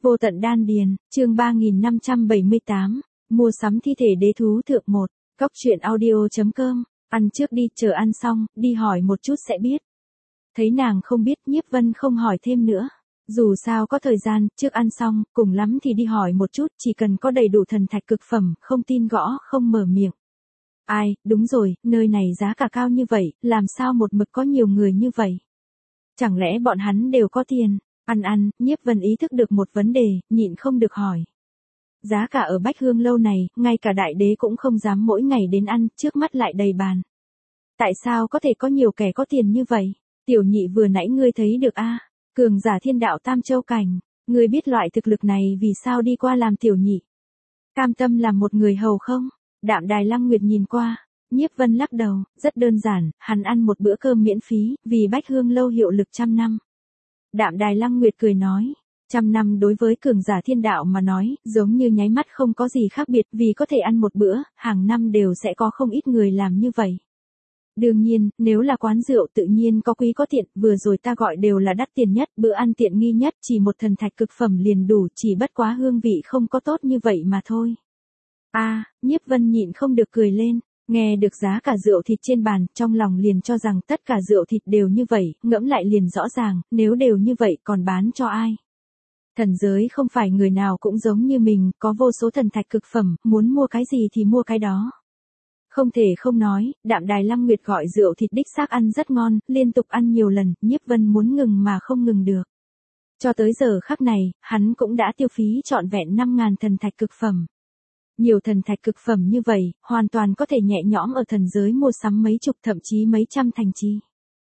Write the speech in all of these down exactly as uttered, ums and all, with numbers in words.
Vô tận đan điền, chương ba nghìn năm trăm bảy mươi tám, mua sắm thi thể đế thú thượng một, cóc truyện audio chấm com, ăn trước đi, chờ ăn xong, đi hỏi một chút sẽ biết. Thấy nàng không biết, Nhiếp Vân không hỏi thêm nữa. Dù sao có thời gian, trước ăn xong, cùng lắm thì đi hỏi một chút, chỉ cần có đầy đủ thần thạch cực phẩm, không tin gõ, không mở miệng. Ai, đúng rồi, nơi này giá cả cao như vậy, làm sao một mực có nhiều người như vậy? Chẳng lẽ bọn hắn đều có tiền? Ăn ăn, Nhiếp Vân ý thức được một vấn đề, nhịn không được hỏi. Giá cả ở Bách Hương lâu này, ngay cả đại đế cũng không dám mỗi ngày đến ăn, trước mắt lại đầy bàn. Tại sao có thể có nhiều kẻ có tiền như vậy? Tiểu nhị vừa nãy ngươi thấy được a, cường giả thiên đạo tam châu cảnh, ngươi biết loại thực lực này vì sao đi qua làm tiểu nhị? Cam tâm làm một người hầu không? Đạm Đài Lăng Nguyệt nhìn qua, Nhiếp Vân lắc đầu, rất đơn giản, hắn ăn một bữa cơm miễn phí, vì Bách Hương lâu hiệu lực trăm năm. Đạm Đài Lăng Nguyệt cười nói, trăm năm đối với cường giả thiên đạo mà nói, giống như nháy mắt không có gì khác biệt, vì có thể ăn một bữa, hàng năm đều sẽ có không ít người làm như vậy. Đương nhiên, nếu là quán rượu tự nhiên có quý có tiện, vừa rồi ta gọi đều là đắt tiền nhất, bữa ăn tiện nghi nhất, chỉ một thần thạch cực phẩm liền đủ, chỉ bất quá hương vị không có tốt như vậy mà thôi. A, à, Nhiếp Vân nhịn không được cười lên, nghe được giá cả rượu thịt trên bàn, trong lòng liền cho rằng tất cả rượu thịt đều như vậy, ngẫm lại liền rõ ràng, nếu đều như vậy còn bán cho ai? Thần giới không phải người nào cũng giống như mình, có vô số thần thạch cực phẩm, muốn mua cái gì thì mua cái đó. Không thể không nói, Đạm Đài Lăng Nguyệt gọi rượu thịt đích xác ăn rất ngon, liên tục ăn nhiều lần, Nhiếp Vân muốn ngừng mà không ngừng được. Cho tới giờ khắc này, hắn cũng đã tiêu phí trọn vẹn năm ngàn thần thạch cực phẩm. Nhiều thần thạch cực phẩm như vậy, hoàn toàn có thể nhẹ nhõm ở thần giới mua sắm mấy chục thậm chí mấy trăm thành trì.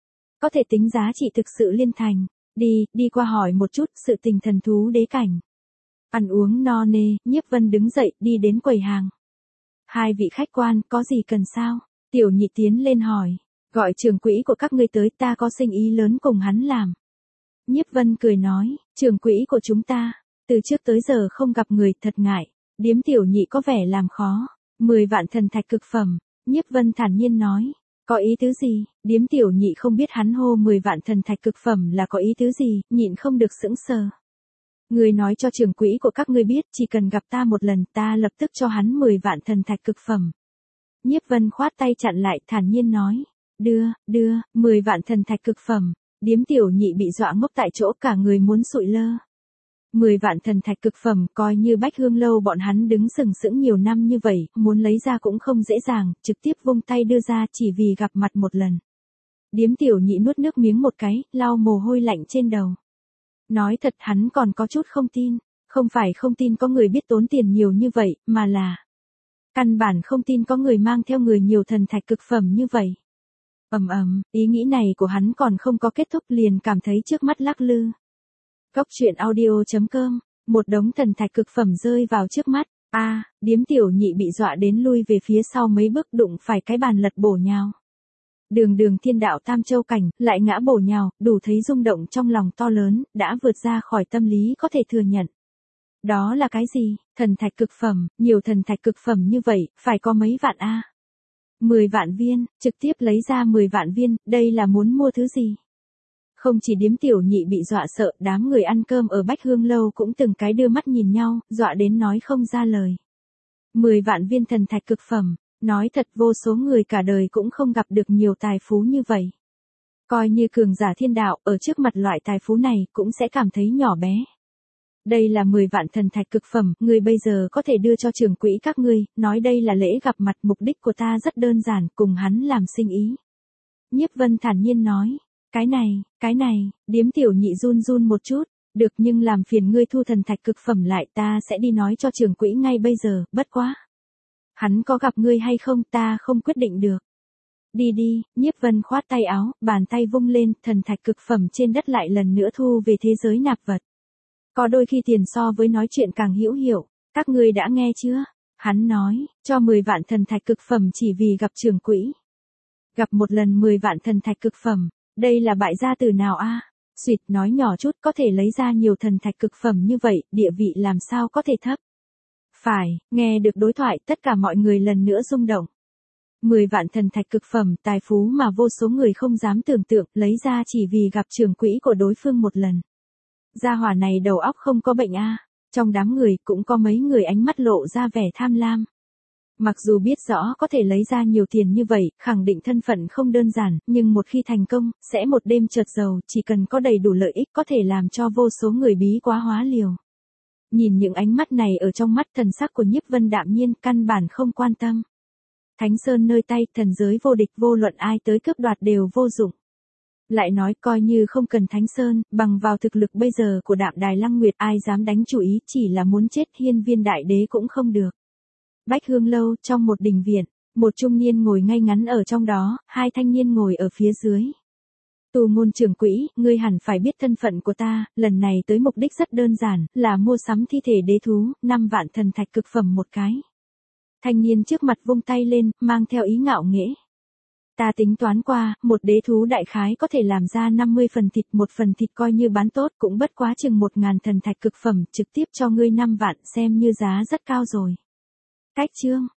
Có thể tính giá trị thực sự liên thành. Đi, đi qua hỏi một chút sự tình thần thú đế cảnh. Ăn uống no nê, Nhiếp Vân đứng dậy đi đến quầy hàng. Hai vị khách quan, có gì cần sao? Tiểu nhị tiến lên hỏi. Gọi trưởng quỹ của các ngươi tới, ta có sinh ý lớn cùng hắn làm. Nhiếp Vân cười nói, trưởng quỹ của chúng ta, từ trước tới giờ không gặp người, thật ngại. Điếm tiểu nhị có vẻ làm khó. Mười vạn thần thạch cực phẩm. Nhiếp Vân thản nhiên nói. Có ý tứ gì? Điếm tiểu nhị không biết hắn hô mười vạn thần thạch cực phẩm là có ý tứ gì, nhịn không được sững sờ. Người nói cho trưởng quỹ của các ngươi biết, chỉ cần gặp ta một lần, ta lập tức cho hắn mười vạn thần thạch cực phẩm. Nhiếp Vân khoát tay chặn lại, thản nhiên nói. Đưa, đưa, mười vạn thần thạch cực phẩm. Điếm tiểu nhị bị dọa ngốc tại chỗ, cả người muốn sụi lơ. Mười vạn thần thạch cực phẩm, coi như Bách Hương lâu bọn hắn đứng sừng sững nhiều năm như vậy, muốn lấy ra cũng không dễ dàng, trực tiếp vung tay đưa ra chỉ vì gặp mặt một lần. Điếm tiểu nhị nuốt nước miếng một cái, lau mồ hôi lạnh trên đầu. Nói thật hắn còn có chút không tin, không phải không tin có người biết tốn tiền nhiều như vậy, mà là căn bản không tin có người mang theo người nhiều thần thạch cực phẩm như vậy. Ầm ầm, ý nghĩ này của hắn còn không có kết thúc liền cảm thấy trước mắt lắc lư. Cóc truyện audio chấm com, một đống thần thạch cực phẩm rơi vào trước mắt, a, à, điếm tiểu nhị bị dọa đến lui về phía sau mấy bước đụng phải cái bàn lật bổ nhào. Đường đường thiên đạo tam châu cảnh, lại ngã bổ nhào, đủ thấy rung động trong lòng to lớn, đã vượt ra khỏi tâm lý có thể thừa nhận. Đó là cái gì? Thần thạch cực phẩm, nhiều thần thạch cực phẩm như vậy, phải có mấy vạn a? À? mười vạn viên, trực tiếp lấy ra mười vạn viên, đây là muốn mua thứ gì? Không chỉ điếm tiểu nhị bị dọa sợ, đám người ăn cơm ở Bách Hương lâu cũng từng cái đưa mắt nhìn nhau, dọa đến nói không ra lời. mười vạn viên thần thạch cực phẩm, nói thật vô số người cả đời cũng không gặp được nhiều tài phú như vậy. Coi như cường giả thiên đạo, ở trước mặt loại tài phú này cũng sẽ cảm thấy nhỏ bé. Đây là mười vạn thần thạch cực phẩm, ngươi bây giờ có thể đưa cho trưởng quỹ các ngươi, nói đây là lễ gặp mặt, mục đích của ta rất đơn giản, cùng hắn làm sinh ý. Nhiếp Vân thản nhiên nói. Cái này, cái này, điếm tiểu nhị run run một chút, được nhưng làm phiền ngươi thu thần thạch cực phẩm lại, ta sẽ đi nói cho trưởng quỹ ngay bây giờ, bất quá. Hắn có gặp ngươi hay không ta không quyết định được. Đi đi, Nhiếp Vân khoát tay áo, bàn tay vung lên, thần thạch cực phẩm trên đất lại lần nữa thu về thế giới nạp vật. Có đôi khi tiền so với nói chuyện càng hữu hiệu, các ngươi đã nghe chưa? Hắn nói, cho mười vạn thần thạch cực phẩm chỉ vì gặp trưởng quỹ. Gặp một lần mười vạn thần thạch cực phẩm. Đây là bại gia từ nào a? À? Xuyệt nói nhỏ chút có thể lấy ra nhiều thần thạch cực phẩm như vậy, địa vị làm sao có thể thấp. Phải, nghe được đối thoại tất cả mọi người lần nữa rung động. mười vạn thần thạch cực phẩm, tài phú mà vô số người không dám tưởng tượng, lấy ra chỉ vì gặp trưởng quỹ của đối phương một lần. Gia hỏa này đầu óc không có bệnh a. À? Trong đám người cũng có mấy người ánh mắt lộ ra vẻ tham lam. Mặc dù biết rõ có thể lấy ra nhiều tiền như vậy, khẳng định thân phận không đơn giản, nhưng một khi thành công, sẽ một đêm chợt giàu, chỉ cần có đầy đủ lợi ích có thể làm cho vô số người bí quá hóa liều. Nhìn những ánh mắt này ở trong mắt, thần sắc của Nhiếp Vân đạm nhiên, căn bản không quan tâm. Thánh Sơn nơi tay, thần giới vô địch, vô luận ai tới cướp đoạt đều vô dụng. Lại nói coi như không cần Thánh Sơn, bằng vào thực lực bây giờ của Đạm Đài Lăng Nguyệt, ai dám đánh chủ ý, chỉ là muốn chết Hiên Viên đại đế cũng không được. Bách Hương lâu, trong một đình viện, một trung niên ngồi ngay ngắn ở trong đó, hai thanh niên ngồi ở phía dưới. Tù Ngôn trưởng quỹ, ngươi hẳn phải biết thân phận của ta, lần này tới mục đích rất đơn giản, là mua sắm thi thể đế thú, năm vạn thần thạch cực phẩm một cái. Thanh niên trước mặt vung tay lên, mang theo ý ngạo nghễ. Ta tính toán qua, một đế thú đại khái có thể làm ra năm mươi phần thịt, một phần thịt coi như bán tốt cũng bất quá chừng một ngàn thần thạch cực phẩm, trực tiếp cho ngươi năm vạn xem như giá rất cao rồi. Cách chương,